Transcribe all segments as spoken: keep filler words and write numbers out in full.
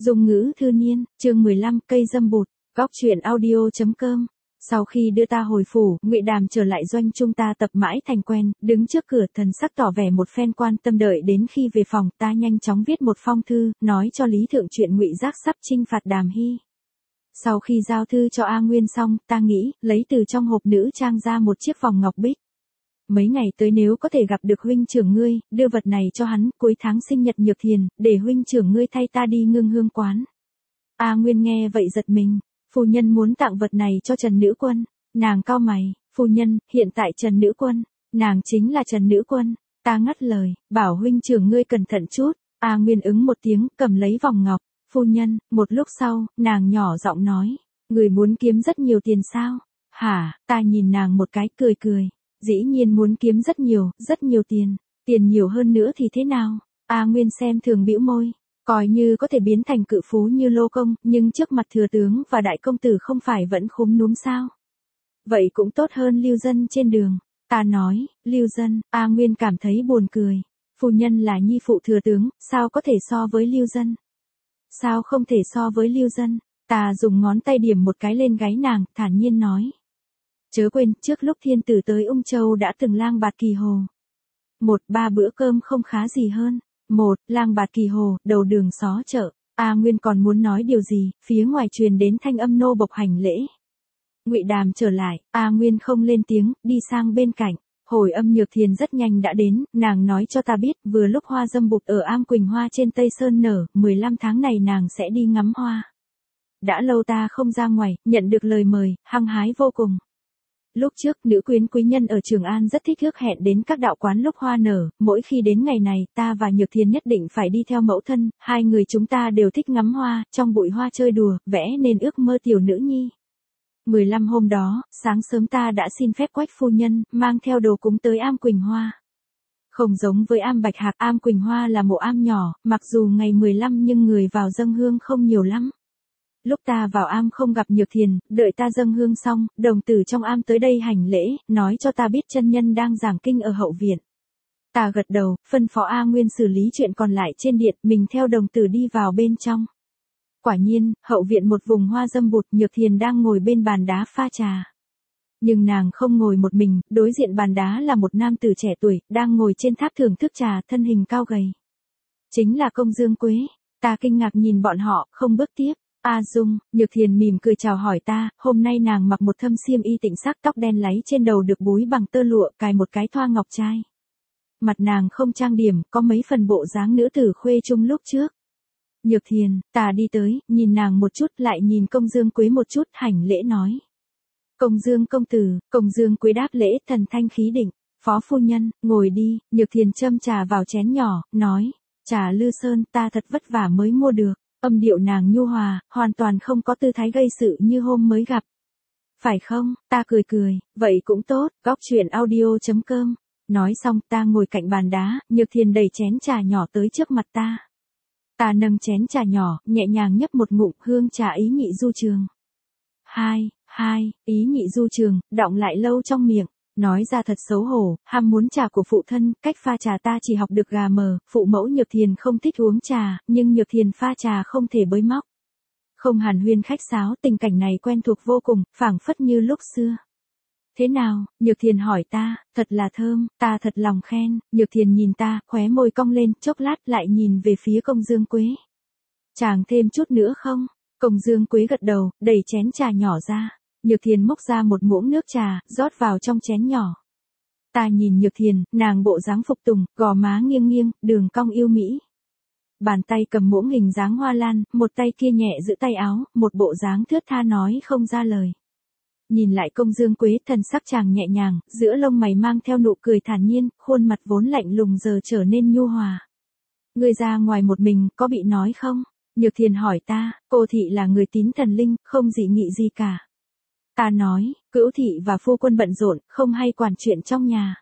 Dung ngữ thư niên, chương mười lăm, cây dâm bụt, góc truyện audio.com. Sau khi đưa ta hồi phủ, Ngụy Đàm trở lại doanh trung ta tập mãi thành quen, đứng trước cửa thần sắc tỏ vẻ một phen quan tâm đợi đến khi về phòng ta nhanh chóng viết một phong thư, nói cho Lý Thượng chuyện Ngụy Giác sắp trinh phạt Đàm Hy. Sau khi giao thư cho A Nguyên xong, ta nghĩ, lấy từ trong hộp nữ trang ra một chiếc vòng ngọc bích. Mấy ngày tới nếu có thể gặp được huynh trưởng ngươi, đưa vật này cho hắn, cuối tháng sinh nhật Nhược Thiền, để huynh trưởng ngươi thay ta đi ngưng hương quán. A Nguyên nghe vậy giật mình, phu nhân muốn tặng vật này cho Trần Nữ Quân, nàng cau mày, phu nhân, hiện tại Trần Nữ Quân, nàng chính là Trần Nữ Quân, ta ngắt lời, bảo huynh trưởng ngươi cẩn thận chút, A Nguyên ứng một tiếng, cầm lấy vòng ngọc, phu nhân, một lúc sau, nàng nhỏ giọng nói, người muốn kiếm rất nhiều tiền sao, hả, ta nhìn nàng một cái cười cười. Dĩ nhiên muốn kiếm rất nhiều, rất nhiều tiền, tiền nhiều hơn nữa thì thế nào? A Nguyên xem thường bĩu môi, coi như có thể biến thành cự phú như Lô Công, nhưng trước mặt thừa tướng và đại công tử không phải vẫn khúm núm sao? Vậy cũng tốt hơn lưu dân trên đường. Ta nói, lưu dân, A Nguyên cảm thấy buồn cười. Phu nhân là nhi phụ thừa tướng, sao có thể so với lưu dân? Sao không thể so với lưu dân? Ta dùng ngón tay điểm một cái lên gáy nàng, thản nhiên nói. Chớ quên, trước lúc thiên tử tới Ung Châu đã từng lang bạt Kỳ Hồ. Một, ba bữa cơm không khá gì hơn. Một, lang bạt Kỳ Hồ, đầu đường xó chợ. A Nguyên còn muốn nói điều gì, phía ngoài truyền đến thanh âm nô bộc hành lễ. Ngụy Đàm trở lại, A Nguyên không lên tiếng, đi sang bên cạnh. Hồi âm Nhược Thiền rất nhanh đã đến, nàng nói cho ta biết, vừa lúc hoa dâm bụt ở Am Quỳnh Hoa trên Tây Sơn nở, mười lăm tháng này nàng sẽ đi ngắm hoa. Đã lâu ta không ra ngoài, nhận được lời mời, hăng hái vô cùng. Lúc trước, nữ quyến quý nhân ở Trường An rất thích ước hẹn đến các đạo quán lúc hoa nở, mỗi khi đến ngày này, ta và Nhược Thiền nhất định phải đi theo mẫu thân, hai người chúng ta đều thích ngắm hoa, trong bụi hoa chơi đùa, vẽ nên ước mơ tiểu nữ nhi. mười lăm hôm đó, sáng sớm ta đã xin phép Quách phu nhân, mang theo đồ cúng tới Am Quỳnh Hoa. Không giống với Am Bạch Hạc, Am Quỳnh Hoa là mộ am nhỏ, mặc dù ngày mười lăm nhưng người vào dâng hương không nhiều lắm. Lúc ta vào am không gặp Nhược Thiền, đợi ta dâng hương xong, đồng tử trong am tới đây hành lễ, nói cho ta biết chân nhân đang giảng kinh ở hậu viện. Ta gật đầu, phân phó A Nguyên xử lý chuyện còn lại trên điện, mình theo đồng tử đi vào bên trong. Quả nhiên, hậu viện một vùng hoa dâm bụt, Nhược Thiền đang ngồi bên bàn đá pha trà. Nhưng nàng không ngồi một mình, đối diện bàn đá là một nam tử trẻ tuổi, đang ngồi trên tháp thưởng thức trà, thân hình cao gầy. Chính là Công Dương Quế. Ta kinh ngạc nhìn bọn họ, không bước tiếp. A Dung, Nhược Thiền mỉm cười chào hỏi ta, hôm nay nàng mặc một thâm xiêm y tịnh sắc, tóc đen láy trên đầu được búi bằng tơ lụa, cài một cái thoa ngọc trai. Mặt nàng không trang điểm, có mấy phần bộ dáng nữ tử khuê trung lúc trước. Nhược Thiền, ta đi tới, nhìn nàng một chút, lại nhìn Công Dương Quế một chút, hành lễ nói. Công Dương công tử, Công Dương Quế đáp lễ, thần thanh khí định, phó phu nhân, ngồi đi, Nhược Thiền châm trà vào chén nhỏ, nói, trà Lư Sơn ta thật vất vả mới mua được. Âm điệu nàng nhu hòa, hoàn toàn không có tư thái gây sự như hôm mới gặp. Phải không, ta cười cười, vậy cũng tốt, góc truyện audio.com. Nói xong ta ngồi cạnh bàn đá, Nhược Thiền đẩy chén trà nhỏ tới trước mặt ta. Ta nâng chén trà nhỏ, nhẹ nhàng nhấp một ngụm hương trà ý nhị du trường. Hai, hai, ý nhị du trường, đọng lại lâu trong miệng. Nói ra thật xấu hổ, ham muốn trà của phụ thân, cách pha trà ta chỉ học được gà mờ, phụ mẫu Nhược Thiền không thích uống trà, nhưng Nhược Thiền pha trà không thể bới móc. Không hàn huyên khách sáo, tình cảnh này quen thuộc vô cùng, phảng phất như lúc xưa. Thế nào, Nhược Thiền hỏi ta, thật là thơm, ta thật lòng khen, Nhược Thiền nhìn ta, khóe môi cong lên, chốc lát lại nhìn về phía Công Dương Quế. Chàng thêm chút nữa không? Công Dương Quế gật đầu, đẩy chén trà nhỏ ra. Nhược Thiền múc ra một muỗng nước trà, rót vào trong chén nhỏ. Ta nhìn Nhược Thiền, nàng bộ dáng phục tùng, gò má nghiêng nghiêng, đường cong yêu mỹ. Bàn tay cầm muỗng hình dáng hoa lan, một tay kia nhẹ giữ tay áo, một bộ dáng thướt tha nói không ra lời. Nhìn lại Công Dương Quế, thần sắc chàng nhẹ nhàng, giữa lông mày mang theo nụ cười thản nhiên, khuôn mặt vốn lạnh lùng giờ trở nên nhu hòa. Ngươi ra ngoài một mình, có bị nói không? Nhược Thiền hỏi ta, cô thị là người tín thần linh, không dị nghị gì cả. Ta nói, Cữu thị và phu quân bận rộn, không hay quản chuyện trong nhà.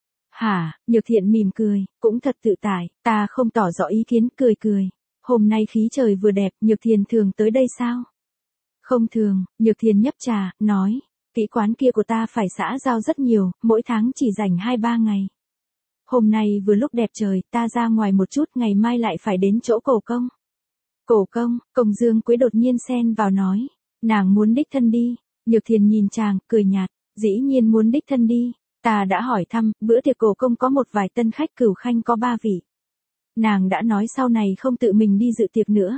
Hả, Nhược Thiện mỉm cười, cũng thật tự tại, ta không tỏ rõ ý kiến, cười cười. Hôm nay khí trời vừa đẹp, Nhược Thiền thường tới đây sao? Không thường, Nhược Thiền nhấp trà, nói, kỹ quán kia của ta phải xã giao rất nhiều, mỗi tháng chỉ dành hai ba ngày. Hôm nay vừa lúc đẹp trời, ta ra ngoài một chút, ngày mai lại phải đến chỗ Cầu Công. Cổ công, Công Dương Quế đột nhiên xen vào nói. Nàng muốn đích thân đi. Nhược Thiền nhìn chàng, cười nhạt. Dĩ nhiên muốn đích thân đi. Ta đã hỏi thăm, bữa tiệc cổ công có một vài tân khách, cửu khanh có ba vị. Nàng đã nói sau này không tự mình đi dự tiệc nữa.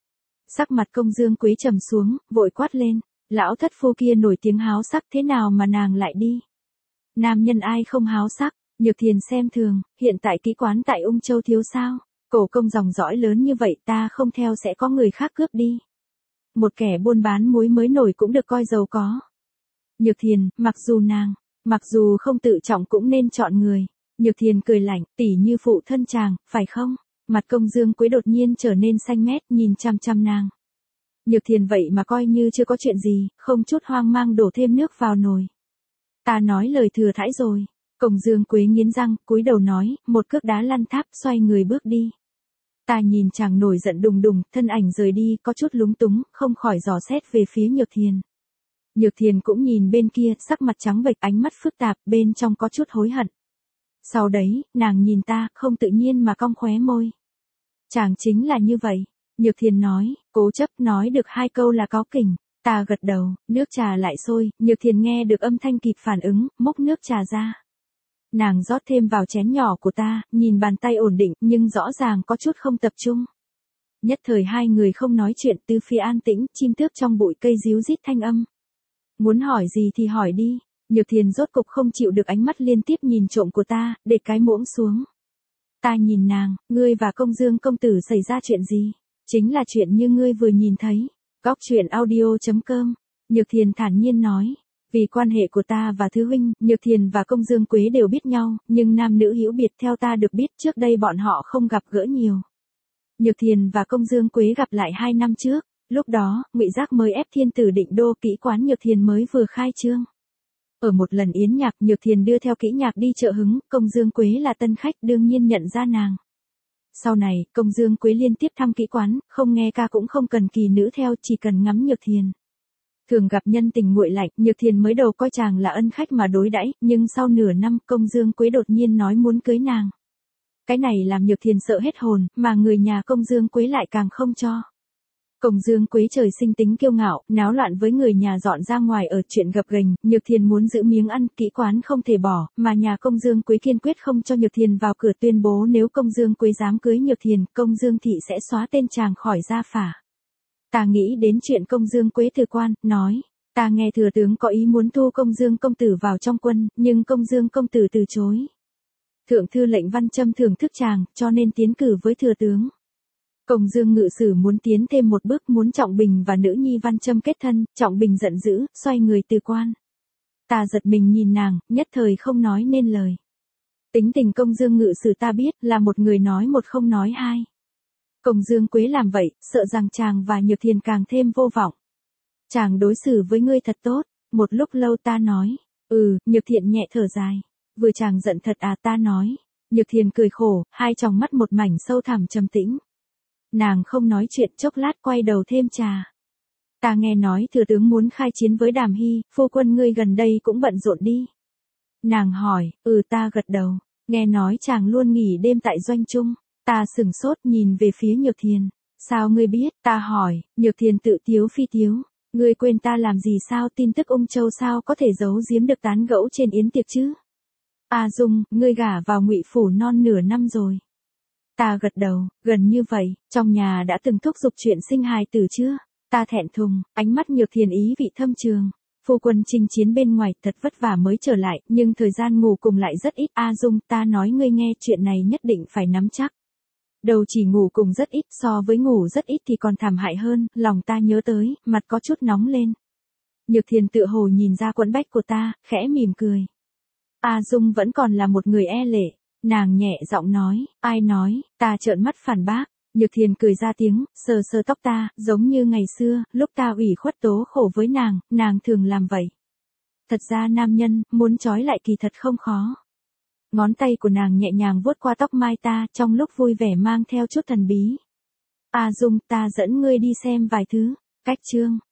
Sắc mặt Công Dương Quế trầm xuống, vội quát lên. Lão thất phu kia nổi tiếng háo sắc, thế nào mà nàng lại đi? Nam nhân ai không háo sắc? Nhược Thiền xem thường, hiện tại kỹ quán tại Ung Châu thiếu sao? Cổ công dòng dõi lớn như vậy, ta không theo sẽ có người khác cướp đi. Một kẻ buôn bán muối mới nổi cũng được coi giàu có. Nhược Thiền, mặc dù nàng, mặc dù không tự trọng cũng nên chọn người. Nhược Thiền cười lạnh, tỉ như phụ thân chàng, phải không? Mặt Công Dương Quế đột nhiên trở nên xanh mét, nhìn chăm chăm nàng. Nhược Thiền vậy mà coi như chưa có chuyện gì, không chút hoang mang đổ thêm nước vào nồi. Ta nói lời thừa thãi rồi. Công Dương Quế nghiến răng, cúi đầu nói, một cước đá lăn tháp, xoay người bước đi. Ta nhìn chàng nổi giận đùng đùng, thân ảnh rời đi, có chút lúng túng, không khỏi dò xét về phía Nhược Thiền. Nhược Thiền cũng nhìn bên kia, sắc mặt trắng bệch, ánh mắt phức tạp, bên trong có chút hối hận. Sau đấy, nàng nhìn ta, không tự nhiên mà cong khóe môi. Chàng chính là như vậy. Nhược Thiền nói, cố chấp nói được hai câu là có kỉnh. Ta gật đầu, nước trà lại sôi, Nhược Thiền nghe được âm thanh kịp phản ứng, múc nước trà ra. Nàng rót thêm vào chén nhỏ của ta, nhìn bàn tay ổn định, nhưng rõ ràng có chút không tập trung. Nhất thời hai người không nói chuyện, tứ phía an tĩnh, chim tước trong bụi cây ríu rít thanh âm. Muốn hỏi gì thì hỏi đi. Nhược Thiền rốt cục không chịu được ánh mắt liên tiếp nhìn trộm của ta, để cái muỗng xuống. Ta nhìn nàng, ngươi và Công Dương công tử xảy ra chuyện gì? Chính là chuyện như ngươi vừa nhìn thấy. Góc truyện audio chấm com. Nhược Thiền thản nhiên nói. Vì quan hệ của ta và Thứ huynh, Nhược Thiền và Công Dương Quế đều biết nhau, nhưng nam nữ hữu biệt theo ta được biết trước đây bọn họ không gặp gỡ nhiều. Nhược Thiền và Công Dương Quế gặp lại hai năm trước, lúc đó, Ngụy Giác mới ép thiên tử định đô, kỹ quán Nhược Thiền mới vừa khai trương. Ở một lần yến nhạc, Nhược Thiền đưa theo kỹ nhạc đi chợ hứng, Công Dương Quế là tân khách đương nhiên nhận ra nàng. Sau này, Công Dương Quế liên tiếp thăm kỹ quán, không nghe ca cũng không cần kỳ nữ theo, chỉ cần ngắm Nhược Thiền. Thường gặp nhân tình nguội lạnh, Nhược Thiền mới đầu coi chàng là ân khách mà đối đãi, nhưng sau nửa năm, Công Dương Quế đột nhiên nói muốn cưới nàng. Cái này làm Nhược Thiền sợ hết hồn, mà người nhà Công Dương Quế lại càng không cho. Công Dương Quế trời sinh tính kiêu ngạo, náo loạn với người nhà dọn ra ngoài ở chuyện gập ghềnh, Nhược Thiền muốn giữ miếng ăn, kỹ quán không thể bỏ, mà nhà Công Dương Quế kiên quyết không cho Nhược Thiền vào cửa, tuyên bố nếu Công Dương Quế dám cưới Nhược Thiền, Công Dương thị sẽ xóa tên chàng khỏi gia phả. Ta nghĩ đến chuyện Công Dương Quế từ quan, nói, ta nghe thừa tướng có ý muốn thu Công Dương công tử vào trong quân, nhưng Công Dương công tử từ chối. Thượng thư lệnh Văn Châm thưởng thức chàng, cho nên tiến cử với thừa tướng. Công Dương ngự sử muốn tiến thêm một bước, muốn Trọng Bình và nữ nhi Văn Châm kết thân, Trọng Bình giận dữ, xoay người từ quan. Ta giật mình nhìn nàng, nhất thời không nói nên lời. Tính tình Công Dương ngự sử ta biết, là một người nói một không nói hai. Công Dương Quế làm vậy, sợ rằng chàng và Nhược Thiền càng thêm vô vọng. Chàng đối xử với ngươi thật tốt. Một lúc lâu ta nói, ừ, Nhược Thiền nhẹ thở dài. Vừa chàng giận thật à, ta nói. Nhược Thiền cười khổ, hai tròng mắt một mảnh sâu thẳm trầm tĩnh. Nàng không nói chuyện, chốc lát quay đầu thêm trà. Ta nghe nói thừa tướng muốn khai chiến với Đàm Hy, phu quân ngươi gần đây cũng bận rộn đi. Nàng hỏi, ừ, ta gật đầu. Nghe nói chàng luôn nghỉ đêm tại doanh trung. Ta sửng sốt nhìn về phía Nhược Thiền. Sao ngươi biết? Ta hỏi. Nhược Thiền tự tiếu phi tiếu. Ngươi quên ta làm gì sao? Tin tức Ung Châu sao có thể giấu giếm được tán gẫu trên yến tiệc chứ? A Dung, ngươi gả vào Ngụy phủ non nửa năm rồi. Ta gật đầu, gần như vậy, trong nhà đã từng thúc giục chuyện sinh hài tử chưa? Ta thẹn thùng, ánh mắt Nhược Thiền ý vị thâm trường. Phu quân chinh chiến bên ngoài thật vất vả mới trở lại, nhưng thời gian ngủ cùng lại rất ít. A Dung, ta nói ngươi nghe, chuyện này nhất định phải nắm chắc. Đầu chỉ ngủ cùng rất ít, so với ngủ rất ít thì còn thảm hại hơn, lòng ta nhớ tới, mặt có chút nóng lên. Nhược Thiền tự hồ nhìn ra quẫn bách của ta, khẽ mỉm cười. A Dung vẫn còn là một người e lệ. Nàng nhẹ giọng nói, ai nói, ta trợn mắt phản bác. Nhược Thiền cười ra tiếng, sờ sờ tóc ta, giống như ngày xưa, lúc ta ủy khuất tố khổ với nàng, nàng thường làm vậy. Thật ra nam nhân, muốn trói lại kỳ thật không khó. Ngón tay của nàng nhẹ nhàng vuốt qua tóc mai ta, trong lúc vui vẻ mang theo chút thần bí. A Dung, ta dẫn ngươi đi xem vài thứ. Cách chương.